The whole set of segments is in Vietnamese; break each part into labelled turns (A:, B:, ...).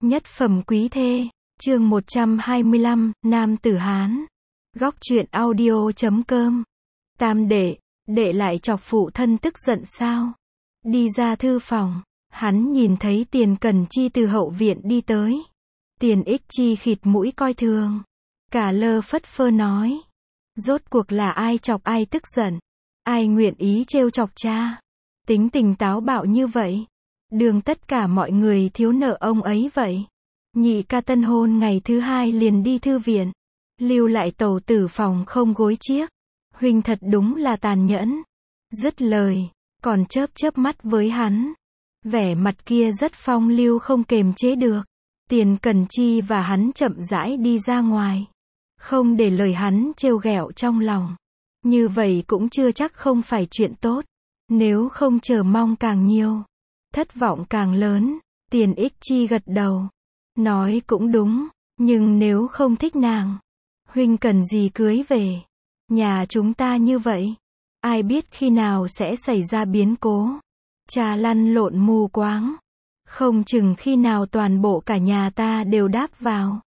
A: Nhất phẩm quý thê, chương 125, Nam tử Hán. Góc truyện audio.com. Tam đệ lại chọc phụ thân tức giận sao? Đi ra thư phòng, hắn nhìn thấy Tiền Cẩn Chi từ hậu viện đi tới. Tiền Ích Chi khịt mũi coi thường, cả lơ phất phơ nói. Rốt cuộc là ai chọc ai tức giận? Ai nguyện ý trêu chọc cha? Tính tình táo bạo như vậy, đường tất cả mọi người thiếu nợ ông ấy vậy. Nhị ca tân hôn ngày thứ hai liền đi thư viện, lưu lại tẩu tử phòng không gối chiếc. Huynh thật đúng là tàn nhẫn. Dứt lời, còn chớp mắt với hắn. Vẻ mặt kia rất phong lưu không kềm chế được. Tiền Cẩn Chi và hắn chậm rãi đi ra ngoài, không để lời hắn trêu ghẹo trong lòng. Như vậy cũng chưa chắc không phải chuyện tốt. Nếu không chờ mong càng nhiều, thất vọng càng lớn. Tiền Ích Chi gật đầu, nói cũng đúng, nhưng nếu không thích nàng, huynh cần gì cưới về. Nhà chúng ta như vậy, ai biết khi nào sẽ xảy ra biến cố. Cha lăn lộn mù quáng, không chừng khi nào toàn bộ cả nhà ta đều đáp vào.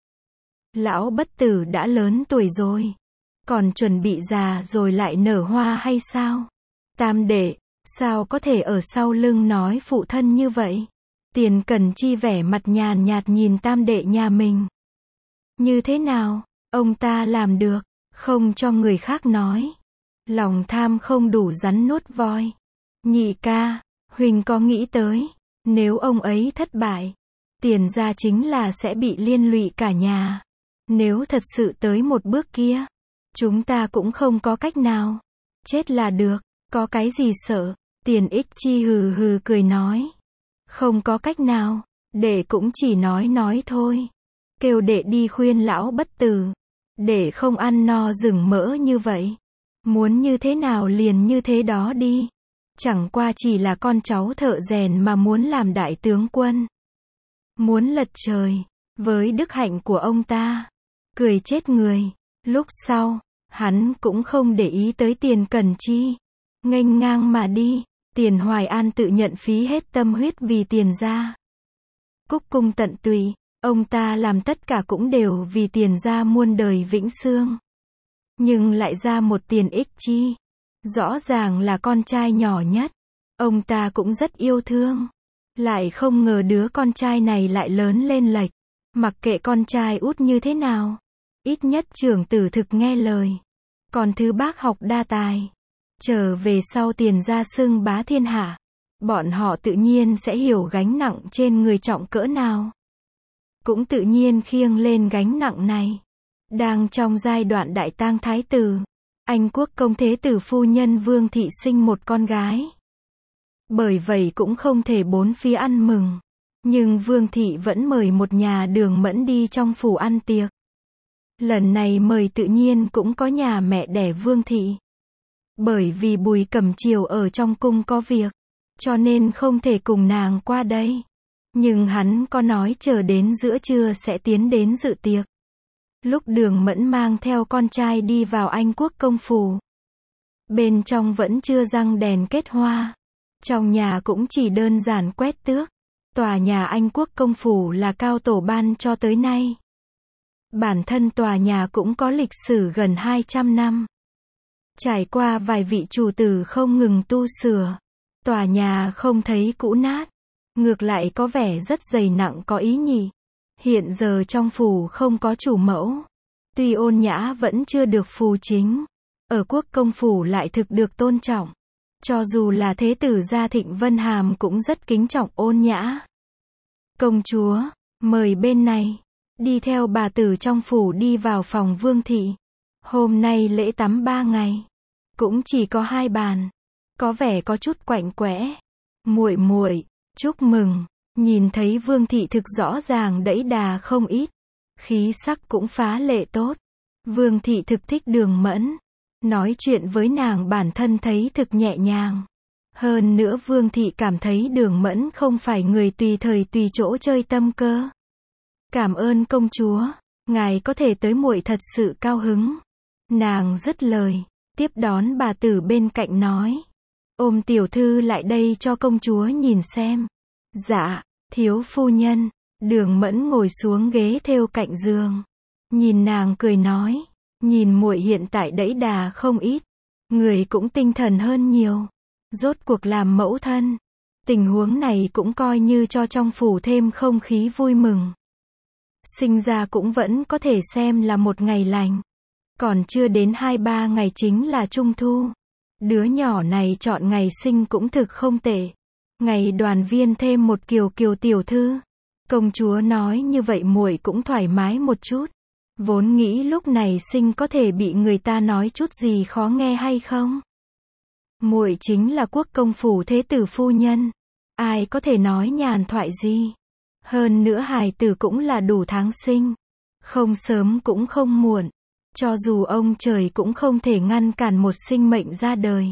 A: Lão bất tử đã lớn tuổi rồi, còn chuẩn bị già rồi lại nở hoa hay sao? Tam đệ, sao có thể ở sau lưng nói phụ thân như vậy? Tiền Cẩn Chi vẻ mặt nhàn nhạt nhìn tam đệ nhà mình. Như thế nào, ông ta làm được, không cho người khác nói. Lòng tham không đủ rắn nuốt voi. Nhị ca, huynh có nghĩ tới, nếu ông ấy thất bại, Tiền gia chính là sẽ bị liên lụy cả nhà. Nếu thật sự tới một bước kia, chúng ta cũng không có cách nào. Chết là được, có cái gì sợ? Tiền Ích Chi hừ hừ cười nói. Không có cách nào, đệ cũng chỉ nói thôi. Kêu đệ đi khuyên lão bất tử, đệ không ăn no rừng mỡ như vậy. Muốn như thế nào liền như thế đó đi. Chẳng qua chỉ là con cháu thợ rèn mà muốn làm đại tướng quân, muốn lật trời. Với đức hạnh của ông ta, cười chết người. Lúc sau, hắn cũng không để ý tới Tiền Cẩn Chi, nghênh ngang mà đi. Tiền Hoài An tự nhận phí hết tâm huyết vì Tiền gia, cúc cung tận tụy. Ông ta làm tất cả cũng đều vì Tiền gia muôn đời vĩnh xương. Nhưng lại ra một Tiền Ích Chi, rõ ràng là con trai nhỏ nhất, ông ta cũng rất yêu thương. Lại không ngờ đứa con trai này lại lớn lên lệch. Mặc kệ con trai út như thế nào, ít nhất trưởng tử thực nghe lời, còn thứ bác học đa tài. Trở về sau Tiền gia xưng bá thiên hạ, bọn họ tự nhiên sẽ hiểu gánh nặng trên người trọng cỡ nào, cũng tự nhiên khiêng lên gánh nặng này. Đang trong giai đoạn đại tang thái tử, Anh quốc công thế tử phu nhân Vương thị sinh một con gái. Bởi vậy cũng không thể bốn phía ăn mừng, nhưng Vương thị vẫn mời một nhà Đường Mẫn đi trong phủ ăn tiệc. Lần này mời tự nhiên cũng có nhà mẹ đẻ Vương thị. Bởi vì Bùi Cẩm Triều ở trong cung có việc, cho nên không thể cùng nàng qua đây. Nhưng hắn có nói chờ đến giữa trưa sẽ tiến đến dự tiệc. Lúc Đường Mẫn mang theo con trai đi vào Anh quốc công phủ, bên trong vẫn chưa răng đèn kết hoa. Trong nhà cũng chỉ đơn giản quét tước. Tòa nhà Anh quốc công phủ là cao tổ ban cho tới nay. Bản thân tòa nhà cũng có lịch sử gần 200 năm. Trải qua vài vị chủ tử không ngừng tu sửa, tòa nhà không thấy cũ nát, ngược lại có vẻ rất dày nặng có ý nhị. Hiện giờ trong phủ không có chủ mẫu, tuy ôn nhã vẫn chưa được phù chính, ở quốc công phủ lại thực được tôn trọng. Cho dù là thế tử gia Thịnh Vân Hàm cũng rất kính trọng ôn nhã. Công chúa, mời bên này. Đi theo bà tử trong phủ đi vào phòng Vương thị. Hôm nay lễ tắm 3 ngày, cũng chỉ có 2 bàn, có vẻ có chút quạnh quẽ. Muội muội, chúc mừng. Nhìn thấy Vương thị thực rõ ràng đẫy đà không ít, khí sắc cũng phá lệ tốt. Vương thị thực thích Đường Mẫn, nói chuyện với nàng bản thân thấy thực nhẹ nhàng. Hơn nữa Vương thị cảm thấy Đường Mẫn không phải người tùy thời tùy chỗ chơi tâm cơ. Cảm ơn công chúa, ngài có thể tới muội thật sự cao hứng. Nàng dứt lời, tiếp đón bà tử bên cạnh nói. Ôm tiểu thư lại đây cho công chúa nhìn xem. Dạ, thiếu phu nhân. Đường Mẫn ngồi xuống ghế thêu cạnh giường, nhìn nàng cười nói, nhìn muội hiện tại đẫy đà không ít, người cũng tinh thần hơn nhiều, rốt cuộc làm mẫu thân, tình huống này cũng coi như cho trong phủ thêm không khí vui mừng. Sinh ra cũng vẫn có thể xem là một ngày lành, còn chưa đến 2-3 ngày chính là Trung Thu. Đứa nhỏ này chọn ngày sinh cũng thực không tệ. Ngày đoàn viên thêm một Kiều Kiều tiểu thư. Công chúa nói như vậy muội cũng thoải mái một chút. Vốn nghĩ lúc này sinh có thể bị người ta nói chút gì khó nghe hay không. Muội chính là quốc công phủ thế tử phu nhân. Ai có thể nói nhàn thoại gì. Hơn nữa hài tử cũng là đủ tháng sinh. Không sớm cũng không muộn. Cho dù ông trời cũng không thể ngăn cản một sinh mệnh ra đời.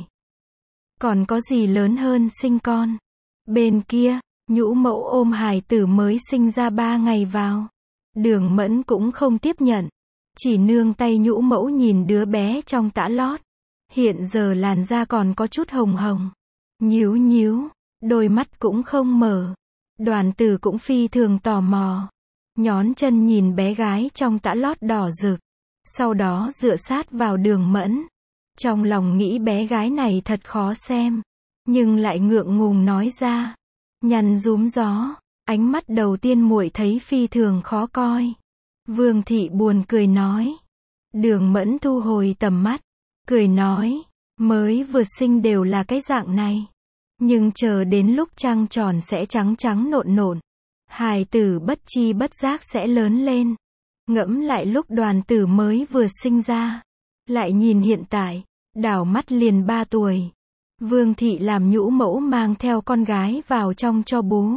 A: Còn có gì lớn hơn sinh con. Bên kia, nhũ mẫu ôm hài tử mới sinh ra 3 ngày vào. Đường Mẫn cũng không tiếp nhận. Chỉ nương tay nhũ mẫu nhìn đứa bé trong tã lót. Hiện giờ làn da còn có chút hồng hồng. Nhíu nhíu, đôi mắt cũng không mở. Đoàn tử cũng phi thường tò mò. Nhón chân nhìn bé gái trong tã lót đỏ rực. Sau đó dựa sát vào Đường Mẫn. Trong lòng nghĩ bé gái này thật khó xem. Nhưng lại ngượng ngùng nói ra. Nhăn rúm gió. Ánh mắt đầu tiên muội thấy phi thường khó coi. Vương thị buồn cười nói. Đường Mẫn thu hồi tầm mắt. Cười nói. Mới vừa sinh đều là cái dạng này. Nhưng chờ đến lúc trăng tròn sẽ trắng trắng nộn nộn. Hài tử bất chi bất giác sẽ lớn lên. Ngẫm lại lúc đoàn tử mới vừa sinh ra. Lại nhìn hiện tại. Đảo mắt liền 3 tuổi. Vương thị làm nhũ mẫu mang theo con gái vào trong cho bú.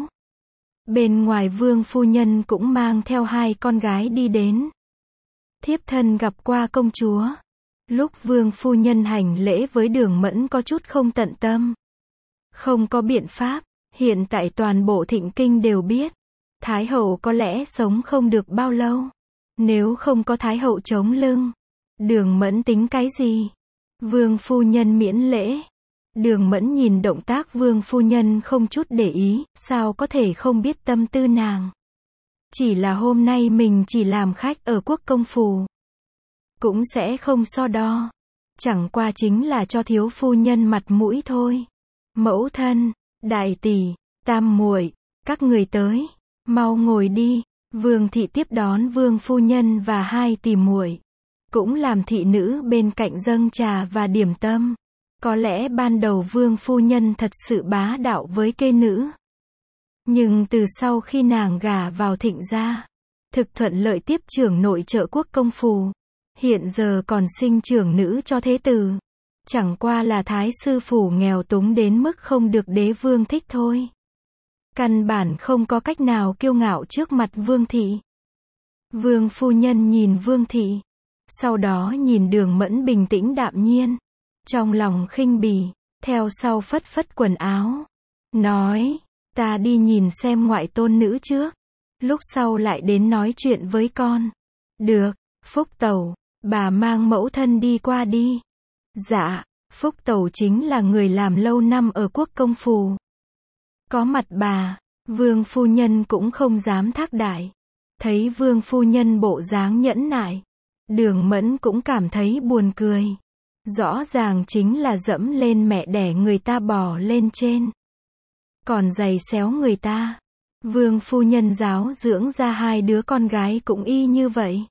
A: Bên ngoài vương phu nhân cũng mang theo 2 con gái đi đến. Thiếp thân gặp qua công chúa. Lúc vương phu nhân hành lễ với Đường Mẫn có chút không tận tâm. Không có biện pháp, hiện tại toàn bộ Thịnh Kinh đều biết. Thái hậu có lẽ sống không được bao lâu. Nếu không có Thái hậu chống lưng. Đường Mẫn tính cái gì? Vương phu nhân miễn lễ. Đường Mẫn nhìn động tác vương phu nhân không chút để ý, sao có thể không biết tâm tư nàng. Chỉ là hôm nay mình chỉ làm khách ở quốc công phủ. Cũng sẽ không so đo. Chẳng qua chính là cho thiếu phu nhân mặt mũi thôi. Mẫu thân, đại tỷ, tam muội, các người tới, mau ngồi đi. Vương thị tiếp đón vương phu nhân và 2 tỷ muội. Cũng làm thị nữ bên cạnh dâng trà và điểm tâm. Có lẽ ban đầu vương phu nhân thật sự bá đạo với kê nữ. Nhưng từ sau khi nàng gả vào Thịnh gia, thực thuận lợi tiếp trưởng nội trợ quốc công phủ. Hiện giờ còn sinh trưởng nữ cho thế tử. Chẳng qua là thái sư phủ nghèo túng đến mức không được đế vương thích thôi. Căn bản không có cách nào kiêu ngạo trước mặt vương thị. Vương phu nhân nhìn vương thị. Sau đó nhìn Đường Mẫn bình tĩnh đạm nhiên. Trong lòng khinh bỉ. Theo sau phất phất quần áo. Nói. Ta đi nhìn xem ngoại tôn nữ trước. Lúc sau lại đến nói chuyện với con. Được. Phúc tẩu. Bà mang mẫu thân đi qua đi. Dạ. Phúc tẩu chính là người làm lâu năm ở quốc công phủ. Có mặt bà. Vương phu nhân cũng không dám thác đại. Thấy vương phu nhân bộ dáng nhẫn nại. Đường Mẫn cũng cảm thấy buồn cười. Rõ ràng chính là dẫm lên mẹ đẻ người ta bò lên trên. Còn giày xéo người ta. Vương phu nhân giáo dưỡng ra 2 đứa con gái cũng y như vậy.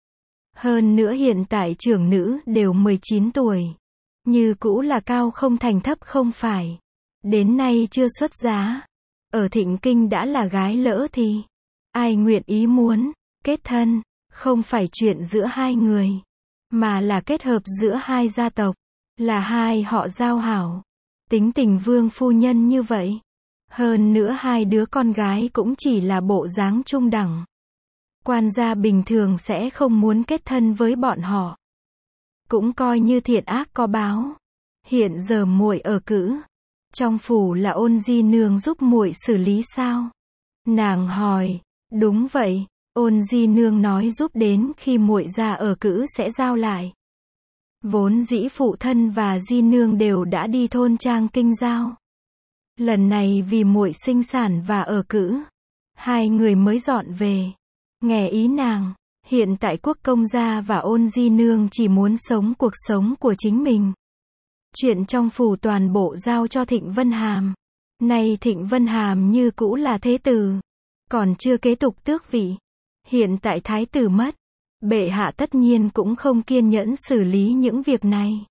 A: Hơn nữa hiện tại trưởng nữ đều 19 tuổi. Như cũ là cao không thành thấp không phải. Đến nay chưa xuất giá. Ở Thịnh Kinh đã là gái lỡ thì. Ai nguyện ý muốn kết thân. Không phải chuyện giữa 2 người. Mà là kết hợp giữa 2 gia tộc. Là 2 họ giao hảo. Tính tình vương phu nhân như vậy. Hơn nữa 2 đứa con gái cũng chỉ là bộ dáng trung đẳng. Quan gia bình thường sẽ không muốn kết thân với bọn họ. Cũng coi như thiện ác có báo. Hiện giờ muội ở cữ. Trong phủ là Ôn di nương giúp muội xử lý sao? Nàng hỏi. Đúng vậy. Ôn di nương nói giúp đến khi muội ra ở cữ sẽ giao lại. Vốn dĩ phụ thân và di nương đều đã đi thôn trang kinh giao. Lần này vì muội sinh sản và ở cữ. Hai người mới dọn về. Nghe ý nàng, hiện tại Quốc công gia và Ôn di nương chỉ muốn sống cuộc sống của chính mình. Chuyện trong phủ toàn bộ giao cho Thịnh Vân Hàm. Nay Thịnh Vân Hàm như cũ là thế tử, còn chưa kế tục tước vị. Hiện tại thái tử mất, bệ hạ tất nhiên cũng không kiên nhẫn xử lý những việc này.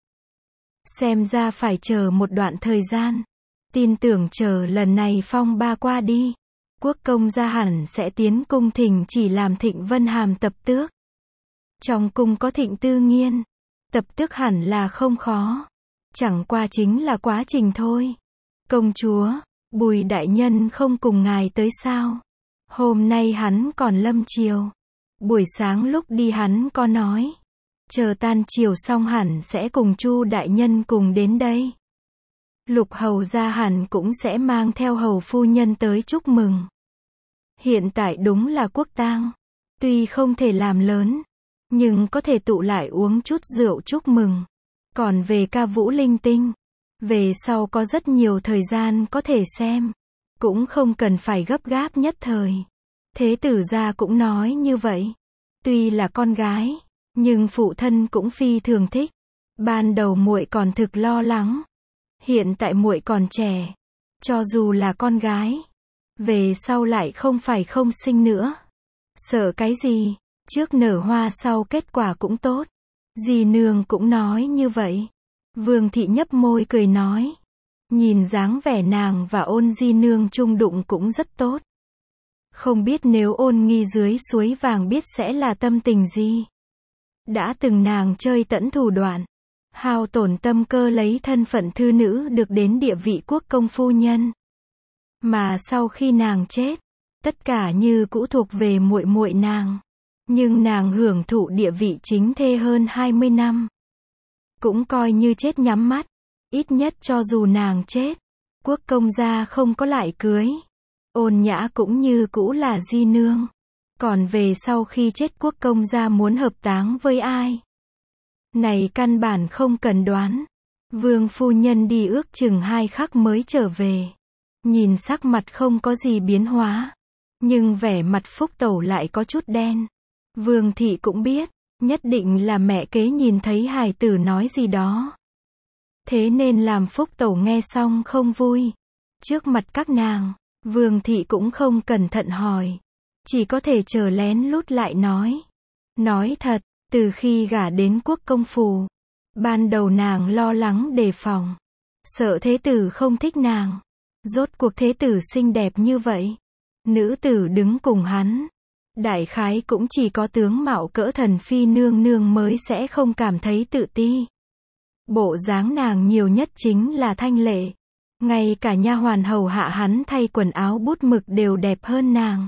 A: Xem ra phải chờ một đoạn thời gian. Tin tưởng chờ lần này phong ba qua đi, Quốc công gia hẳn sẽ tiến cung thỉnh chỉ làm Thịnh Vân Hàm tập tước. Trong cung có Thịnh Tư Nghiên, tập tước hẳn là không khó. Chẳng qua chính là quá trình thôi. Công chúa, Bùi đại nhân không cùng ngài tới sao? Hôm nay hắn còn lâm triều. Buổi sáng lúc đi hắn có nói, chờ tan chiều xong hẳn sẽ cùng Chu đại nhân cùng đến đây. Lục hầu gia hẳn cũng sẽ mang theo hầu phu nhân tới chúc mừng. Hiện tại đúng là quốc tang, tuy không thể làm lớn, nhưng có thể tụ lại uống chút rượu chúc mừng. Còn về ca vũ linh tinh, về sau có rất nhiều thời gian có thể xem, cũng không cần phải gấp gáp nhất thời. Thế tử gia cũng nói như vậy. Tuy là con gái, nhưng phụ thân cũng phi thường thích. Ban đầu muội còn thực lo lắng. Hiện tại muội còn trẻ, cho dù là con gái, về sau lại không phải không sinh nữa. Sợ cái gì, trước nở hoa sau kết quả cũng tốt. Dì nương cũng nói như vậy. Vương thị nhấp môi cười nói. Nhìn dáng vẻ nàng và Ôn di nương chung đụng cũng rất tốt. Không biết nếu Ôn nghi dưới suối vàng biết sẽ là tâm tình gì. Đã từng nàng chơi tẫn thủ đoạn, hao tổn tâm cơ lấy thân phận thư nữ được đến địa vị quốc công phu nhân. Mà sau khi nàng chết, tất cả như cũ thuộc về muội muội nàng. Nhưng nàng hưởng thụ địa vị chính thê hơn 20 năm. Cũng coi như chết nhắm mắt. Ít nhất cho dù nàng chết, quốc công gia không có lại cưới. Ôn nhã cũng như cũ là di nương. Còn về sau khi chết quốc công gia muốn hợp táng với ai? Này căn bản không cần đoán. Vương phu nhân đi ước chừng 2 khắc mới trở về. Nhìn sắc mặt không có gì biến hóa. Nhưng vẻ mặt Phúc Tẩu lại có chút đen. Vương thị cũng biết, nhất định là mẹ kế nhìn thấy hài tử nói gì đó. Thế nên làm Phúc Tẩu nghe xong không vui. Trước mặt các nàng, Vương thị cũng không cẩn thận hỏi. Chỉ có thể chờ lén lút lại nói. Nói thật, từ khi gả đến quốc công phủ, ban đầu nàng lo lắng đề phòng. Sợ thế tử không thích nàng. Rốt cuộc thế tử xinh đẹp như vậy. Nữ tử đứng cùng hắn. Đại khái cũng chỉ có tướng mạo cỡ thần phi nương nương mới sẽ không cảm thấy tự ti. Bộ dáng nàng nhiều nhất chính là thanh lệ. Ngay cả nha hoàn hầu hạ hắn thay quần áo bút mực đều đẹp hơn nàng.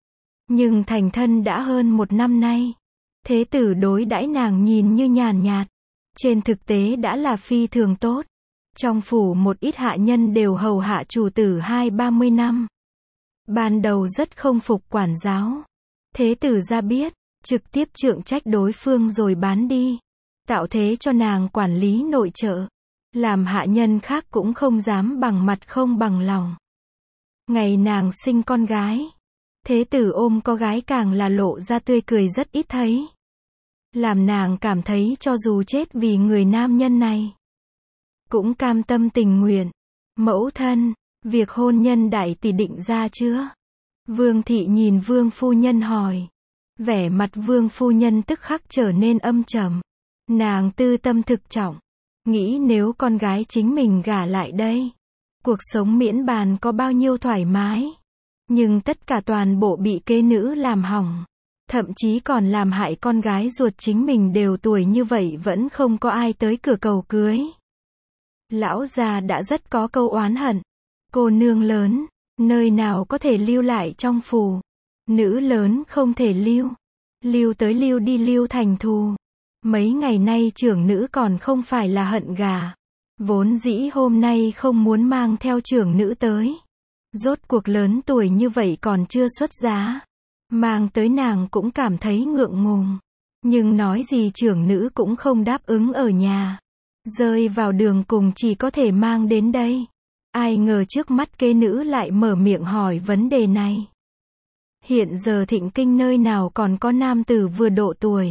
A: Nhưng thành thân đã hơn 1 năm nay. Thế tử đối đãi nàng nhìn như nhàn nhạt. Trên thực tế đã là phi thường tốt. Trong phủ một ít hạ nhân đều hầu hạ chủ tử 20-30 năm. Ban đầu rất không phục quản giáo. Thế tử ra biết, trực tiếp trượng trách đối phương rồi bán đi. Tạo thế cho nàng quản lý nội trợ. Làm hạ nhân khác cũng không dám bằng mặt không bằng lòng. Ngày nàng sinh con gái, thế tử ôm con gái càng là lộ ra tươi cười rất ít thấy. Làm nàng cảm thấy cho dù chết vì người nam nhân này, cũng cam tâm tình nguyện. Mẫu thân, việc hôn nhân đại tỷ định ra chưa? Vương thị nhìn vương phu nhân hỏi. Vẻ mặt vương phu nhân tức khắc trở nên âm trầm. Nàng tư tâm thực trọng. Nghĩ nếu con gái chính mình gả lại đây, cuộc sống miễn bàn có bao nhiêu thoải mái. Nhưng tất cả toàn bộ bị kế nữ làm hỏng. Thậm chí còn làm hại con gái ruột chính mình đều tuổi như vậy vẫn không có ai tới cửa cầu cưới. Lão già đã rất có câu oán hận. Cô nương lớn, nơi nào có thể lưu lại trong phủ. Nữ lớn không thể lưu. Lưu tới lưu đi lưu thành thù. Mấy ngày nay trưởng nữ còn không phải là hận gà. Vốn dĩ hôm nay không muốn mang theo trưởng nữ tới. Rốt cuộc lớn tuổi như vậy còn chưa xuất giá. Mang tới nàng cũng cảm thấy ngượng ngùng. Nhưng nói gì trưởng nữ cũng không đáp ứng ở nhà. Rơi vào đường cùng chỉ có thể mang đến đây. Ai ngờ trước mắt kế nữ lại mở miệng hỏi vấn đề này. Hiện giờ Thịnh Kinh nơi nào còn có nam tử vừa độ tuổi.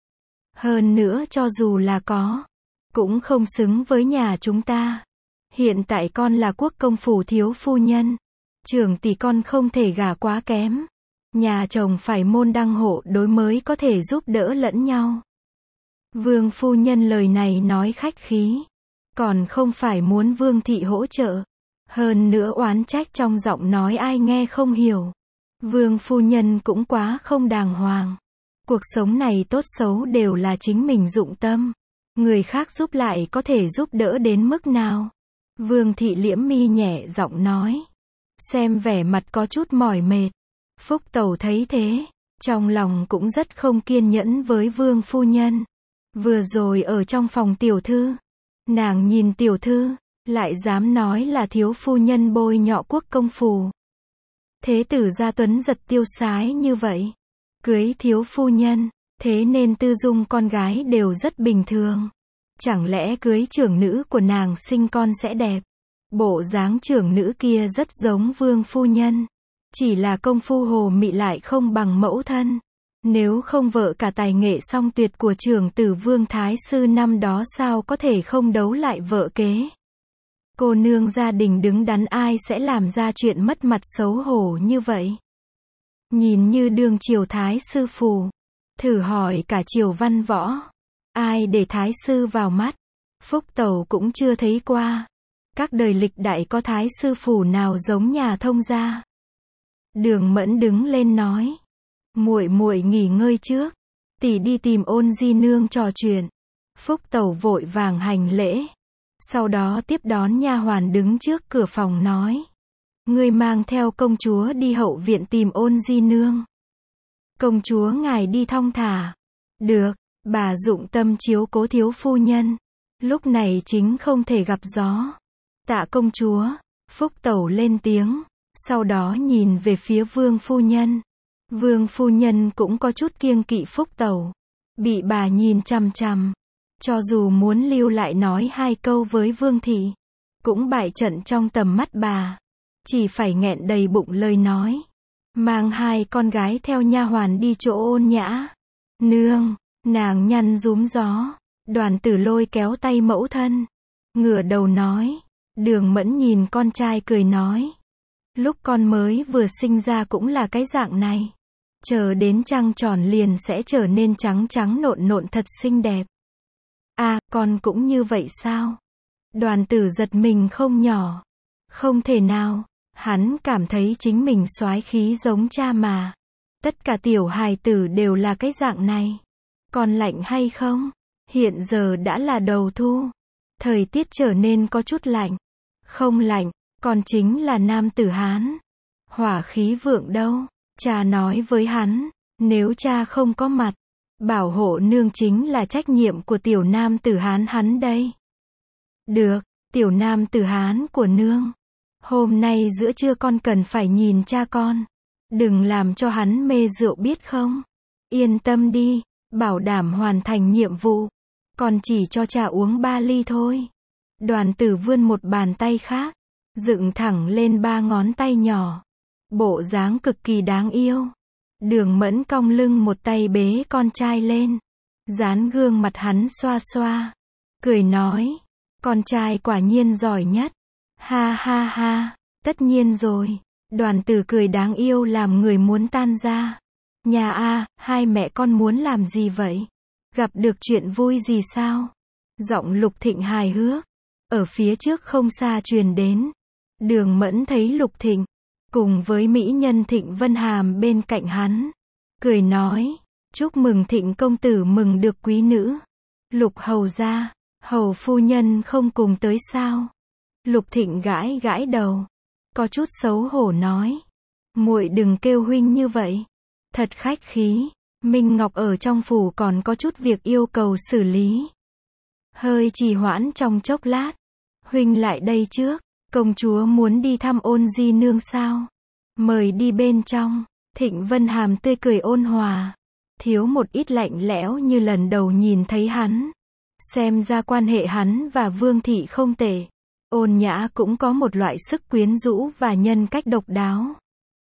A: Hơn nữa cho dù là có, cũng không xứng với nhà chúng ta. Hiện tại con là quốc công phủ thiếu phu nhân. Trưởng tỷ con không thể gả quá kém. Nhà chồng phải môn đăng hộ đối mới có thể giúp đỡ lẫn nhau. Vương phu nhân lời này nói khách khí. Còn không phải muốn Vương thị hỗ trợ. Hơn nữa oán trách trong giọng nói ai nghe không hiểu. Vương phu nhân cũng quá không đàng hoàng. Cuộc sống này tốt xấu đều là chính mình dụng tâm. Người khác giúp lại có thể giúp đỡ đến mức nào. Vương thị liễm mi nhẹ giọng nói. Xem vẻ mặt có chút mỏi mệt. Phúc Tẩu thấy thế, trong lòng cũng rất không kiên nhẫn với Vương phu nhân. Vừa rồi ở trong phòng tiểu thư, nàng nhìn tiểu thư, lại dám nói là thiếu phu nhân bôi nhọ quốc công phủ. Thế tử gia tuấn giật tiêu sái như vậy, cưới thiếu phu nhân, thế nên tư dung con gái đều rất bình thường. Chẳng lẽ cưới trưởng nữ của nàng sinh con sẽ đẹp? Bộ dáng trưởng nữ kia rất giống Vương phu nhân. Chỉ là công phu hồ mị lại không bằng mẫu thân. Nếu không vợ cả tài nghệ song tuyệt của trưởng tử Vương Thái Sư năm đó sao có thể không đấu lại vợ kế. Cô nương gia đình đứng đắn ai sẽ làm ra chuyện mất mặt xấu hổ như vậy. Nhìn như đương triều Thái Sư phù. Thử hỏi cả triều văn võ. Ai để Thái Sư vào mắt. Phúc Tẩu cũng chưa thấy qua. Các đời lịch đại có Thái Sư phủ nào giống nhà thông gia. Đường Mẫn đứng lên nói. Muội muội nghỉ ngơi trước. Tỷ đi tìm Ôn di nương trò chuyện. Phúc Tẩu vội vàng hành lễ. Sau đó tiếp đón nha hoàn đứng trước cửa phòng nói. Ngươi mang theo công chúa đi hậu viện tìm Ôn di nương. Công chúa ngài đi thong thả. Được, bà dụng tâm chiếu cố thiếu phu nhân. Lúc này chính không thể gặp gió. Tạ công chúa. Phúc Tẩu lên tiếng. Sau đó nhìn về phía Vương phu nhân. Vương phu nhân cũng có chút kiêng kỵ Phúc Tẩu. Bị bà nhìn chằm chằm. Cho dù muốn lưu lại nói hai câu với Vương thị, cũng bại trận trong tầm mắt bà. Chỉ phải nghẹn đầy bụng lời nói. Mang hai con gái theo nha hoàn đi chỗ Ôn Nhã. Nương, nàng nhăn rúm gió. Đoàn Tử lôi kéo tay mẫu thân. Ngửa đầu nói. Đường Mẫn nhìn con trai cười nói. Lúc con mới vừa sinh ra cũng là cái dạng này. Chờ đến trăng tròn liền sẽ trở nên trắng trắng nộn nộn thật xinh đẹp. À, con cũng như vậy sao? Đoàn Tử giật mình không nhỏ. Không thể nào, hắn cảm thấy chính mình soái khí giống cha mà. Tất cả tiểu hài tử đều là cái dạng này. Còn lạnh hay không? Hiện giờ đã là đầu thu. Thời tiết trở nên có chút lạnh. Không lạnh, còn chính là nam tử Hán. Hỏa khí vượng đâu? Cha nói với hắn, nếu cha không có mặt, bảo hộ nương chính là trách nhiệm của tiểu nam tử Hán hắn đây. Được, tiểu nam tử Hán của nương. Hôm nay giữa trưa con cần phải nhìn cha con. Đừng làm cho hắn mê rượu biết không? Yên tâm đi, bảo đảm hoàn thành nhiệm vụ. Con chỉ cho cha uống 3 ly thôi. Đoàn Tử vươn một bàn tay khác, dựng thẳng lên 3 ngón tay nhỏ. Bộ dáng cực kỳ đáng yêu. Đường Mẫn cong lưng một tay bế con trai lên. Dán gương mặt hắn xoa xoa. Cười nói. Con trai quả nhiên giỏi nhất. Ha ha ha. Tất nhiên rồi. Đoàn Tử cười đáng yêu làm người muốn tan ra. Nhà a, hai mẹ con muốn làm gì vậy? Gặp được chuyện vui gì sao? Giọng Lục Thịnh hài hước. Ở phía trước không xa truyền đến. Đường Mẫn thấy Lục Thịnh. Cùng với mỹ nhân Thịnh Vân Hàm bên cạnh hắn. Cười nói. Chúc mừng Thịnh công tử mừng được quý nữ. Lục hầu gia. Hầu phu nhân không cùng tới sao? Lục Thịnh gãi gãi đầu. Có chút xấu hổ nói. Muội đừng kêu huynh như vậy. Thật khách khí. Minh Ngọc ở trong phủ còn có chút việc yêu cầu xử lý. Hơi trì hoãn trong chốc lát. Huynh lại đây trước. Công chúa muốn đi thăm Ôn di nương sao? Mời đi bên trong. Thịnh Vân Hàm tươi cười ôn hòa. Thiếu một ít lạnh lẽo như lần đầu nhìn thấy hắn. Xem ra quan hệ hắn và Vương thị không tệ. Ôn Nhã cũng có một loại sức quyến rũ và nhân cách độc đáo.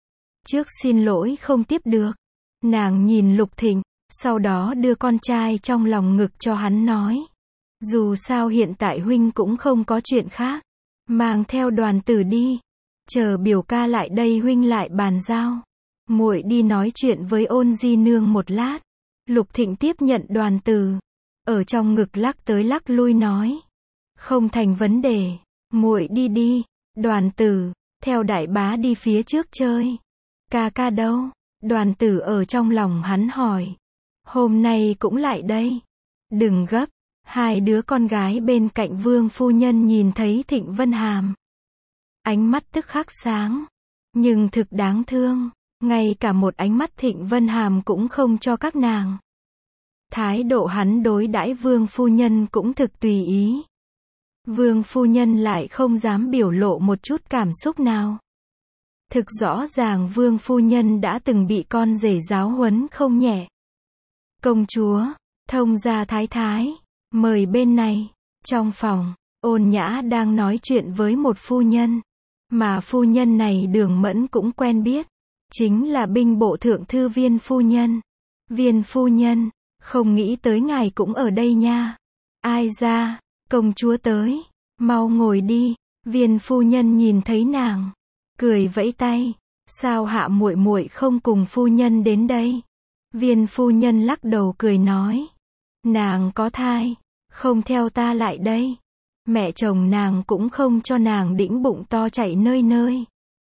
A: Trước xin lỗi không tiếp được. Nàng nhìn Lục Thịnh, sau đó đưa con trai trong lòng ngực cho hắn nói. Dù sao hiện tại huynh cũng không có chuyện khác. Mang theo Đoàn Tử đi. Chờ biểu ca lại đây huynh lại bàn giao. Muội đi nói chuyện với Ôn Di Nương một lát. Lục Thịnh tiếp nhận Đoàn Tử. Ở trong ngực lắc tới lắc lui nói. Không thành vấn đề. Muội đi đi. Đoàn Tử, theo đại bá đi phía trước chơi. Ca ca đâu? Đoàn Tử ở trong lòng hắn hỏi. Hôm nay cũng lại đây. Đừng gấp. Hai đứa con gái bên cạnh Vương phu nhân nhìn thấy Thịnh Vân Hàm. Ánh mắt tức khắc sáng. Nhưng thực đáng thương. Ngay cả một ánh mắt Thịnh Vân Hàm cũng không cho các nàng. Thái độ hắn đối đãi Vương phu nhân cũng thực tùy ý. Vương phu nhân lại không dám biểu lộ một chút cảm xúc nào. Thực rõ ràng Vương phu nhân đã từng bị con rể giáo huấn không nhẹ. Công chúa, thông gia thái thái, mời bên này. Trong phòng, Ôn Nhã đang nói chuyện với một phu nhân. Mà phu nhân này Đường Mẫn cũng quen biết. Chính là binh bộ thượng thư Viên phu nhân. Viên phu nhân, không nghĩ tới ngài cũng ở đây nha. Ai ra, công chúa tới, mau ngồi đi. Viên phu nhân nhìn thấy nàng, cười vẫy tay. Sao Hạ muội muội không cùng phu nhân đến đây? Viên phu nhân lắc đầu cười nói. Nàng có thai, không theo ta lại đây. Mẹ chồng nàng cũng không cho nàng đĩnh bụng to chạy nơi nơi.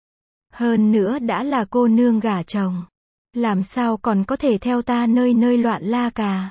A: Hơn nữa đã là cô nương gả chồng. Làm sao còn có thể theo ta nơi nơi loạn la cà.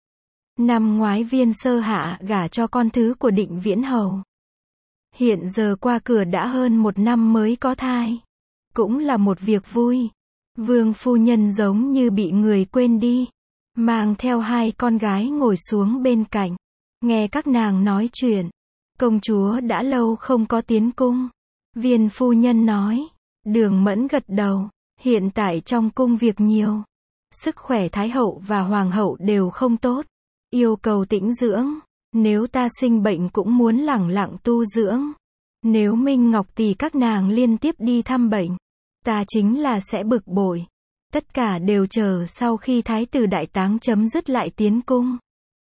A: Năm ngoái Viên sơ hạ gả cho con thứ của Định Viễn Hầu. Hiện giờ qua cửa đã hơn 1 năm mới có thai. Cũng là một việc vui. Vương phu nhân giống như bị người quên đi. Mang theo hai con gái ngồi xuống bên cạnh. Nghe các nàng nói chuyện. Công chúa đã lâu không có tiến cung. Viên phu nhân nói. Đường Mẫn gật đầu. Hiện tại trong cung việc nhiều. Sức khỏe Thái hậu và Hoàng hậu đều không tốt. Yêu cầu tĩnh dưỡng. Nếu ta sinh bệnh cũng muốn lẳng lặng tu dưỡng. Nếu Minh Ngọc tỷ các nàng liên tiếp đi thăm bệnh, ta chính là sẽ bực bội. Tất cả đều chờ sau khi Thái tử đại táng chấm dứt lại tiến cung.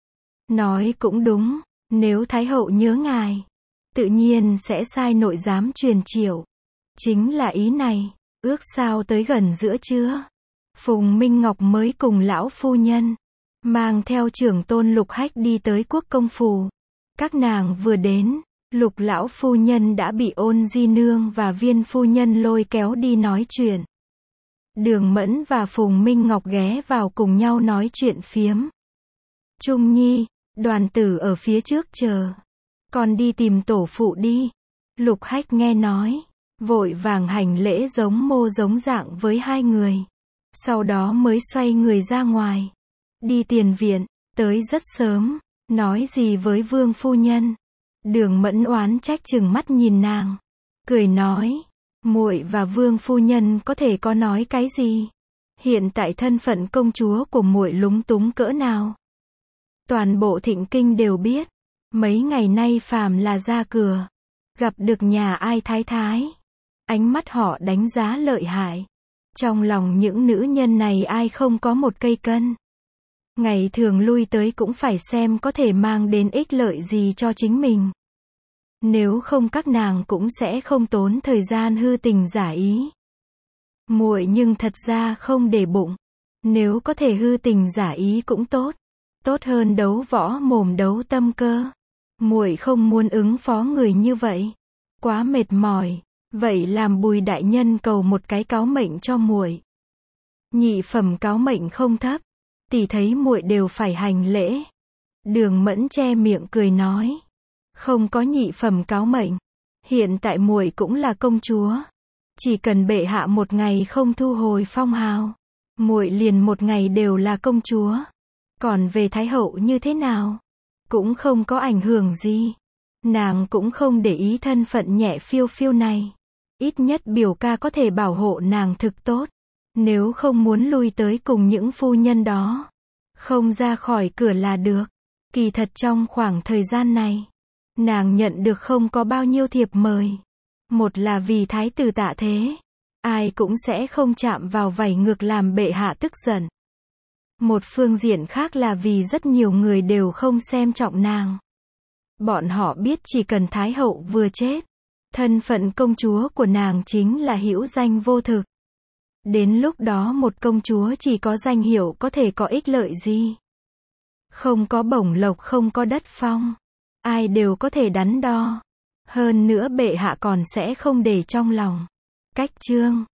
A: Nói cũng đúng, nếu Thái hậu nhớ ngài, tự nhiên sẽ sai nội giám truyền triệu. Chính là ý này, ước sao tới gần giữa trưa. Phùng Minh Ngọc mới cùng lão phu nhân, mang theo trưởng tôn Lục Hách đi tới Quốc công phủ. Các nàng vừa đến, Lục lão phu nhân đã bị Ôn Di Nương và Viên phu nhân lôi kéo đi nói chuyện. Đường Mẫn và Phùng Minh Ngọc ghé vào cùng nhau nói chuyện phiếm. Trung Nhi, Đoàn Tử ở phía trước chờ. Con đi tìm tổ phụ đi. Lục Hách nghe nói, vội vàng hành lễ giống mô giống dạng với hai người. Sau đó mới xoay người ra ngoài. Đi tiền viện, tới rất sớm, nói gì với Vương phu nhân. Đường Mẫn oán trách chừng mắt nhìn nàng, cười nói, muội và Vương phu nhân có thể có nói cái gì? Hiện tại thân phận công chúa của muội lúng túng cỡ nào? Toàn bộ Thịnh Kinh đều biết, mấy ngày nay phàm là ra cửa, gặp được nhà ai thái thái, ánh mắt họ đánh giá lợi hại. Trong lòng những nữ nhân này ai không có một cây cân. Ngày thường lui tới cũng phải xem có thể mang đến ích lợi gì cho chính mình. Nếu không các nàng cũng sẽ không tốn thời gian hư tình giả ý. Muội nhưng thật ra không để bụng. Nếu có thể hư tình giả ý cũng tốt. Tốt hơn đấu võ mồm đấu tâm cơ. Muội không muốn ứng phó người như vậy. Quá mệt mỏi. Vậy làm Bùi đại nhân cầu một cái cáo mệnh cho muội. Nhị phẩm cáo mệnh không thấp. Tỷ thấy muội đều phải hành lễ. Đường Mẫn che miệng cười nói. Không có nhị phẩm cáo mệnh. Hiện tại muội cũng là công chúa. Chỉ cần bệ hạ một ngày không thu hồi phong hào. Muội liền một ngày đều là công chúa. Còn về Thái hậu như thế nào? Cũng không có ảnh hưởng gì. Nàng cũng không để ý thân phận nhẹ phiêu phiêu này. Ít nhất biểu ca có thể bảo hộ nàng thực tốt. Nếu không muốn lui tới cùng những phu nhân đó, không ra khỏi cửa là được. Kỳ thật trong khoảng thời gian này, nàng nhận được không có bao nhiêu thiệp mời. Một là vì thái tử Tạ Thế, ai cũng sẽ không chạm vào vảy ngược làm bệ hạ tức giận. Một phương diện khác là vì rất nhiều người đều không xem trọng nàng. Bọn họ biết chỉ cần Thái hậu vừa chết, thân phận công chúa của nàng chính là hữu danh vô thực. Đến lúc đó một công chúa chỉ có danh hiệu có thể có ích lợi gì? Không có bổng lộc, không có đất phong, ai đều có thể đắn đo. Hơn nữa bệ hạ còn sẽ không để trong lòng. Cách chương